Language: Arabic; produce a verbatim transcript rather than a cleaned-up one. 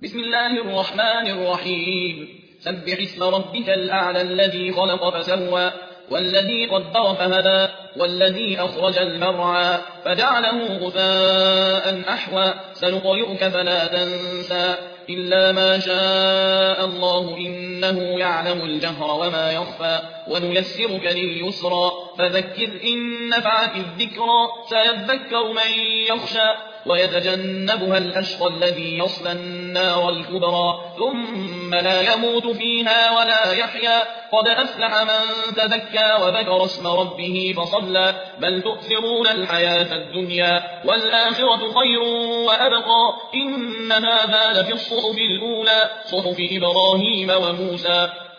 بسم الله الرحمن الرحيم سبح اسم ربك الأعلى الذي خلق فسوى والذي قدر فهدى والذي أخرج المرعى فجعله غثاء أحوى سنقرئك فلا تنسى إلا ما شاء الله إنه يعلم الجهر وما يخفى ونيسرك لليسرى فذكر إن نفعت الذكرى سيذكر من يخشى ويتجنبها الأشقى الذي يصلى النار الكبرى ثم لا يموت فيها ولا يحيا قد أفلح من تزكى وذكر اسم ربه فصلى بل تؤثرون الحياة الدنيا والآخرة خير وأبقى إن هذا لفي الصحف الأولى صحف إبراهيم وموسى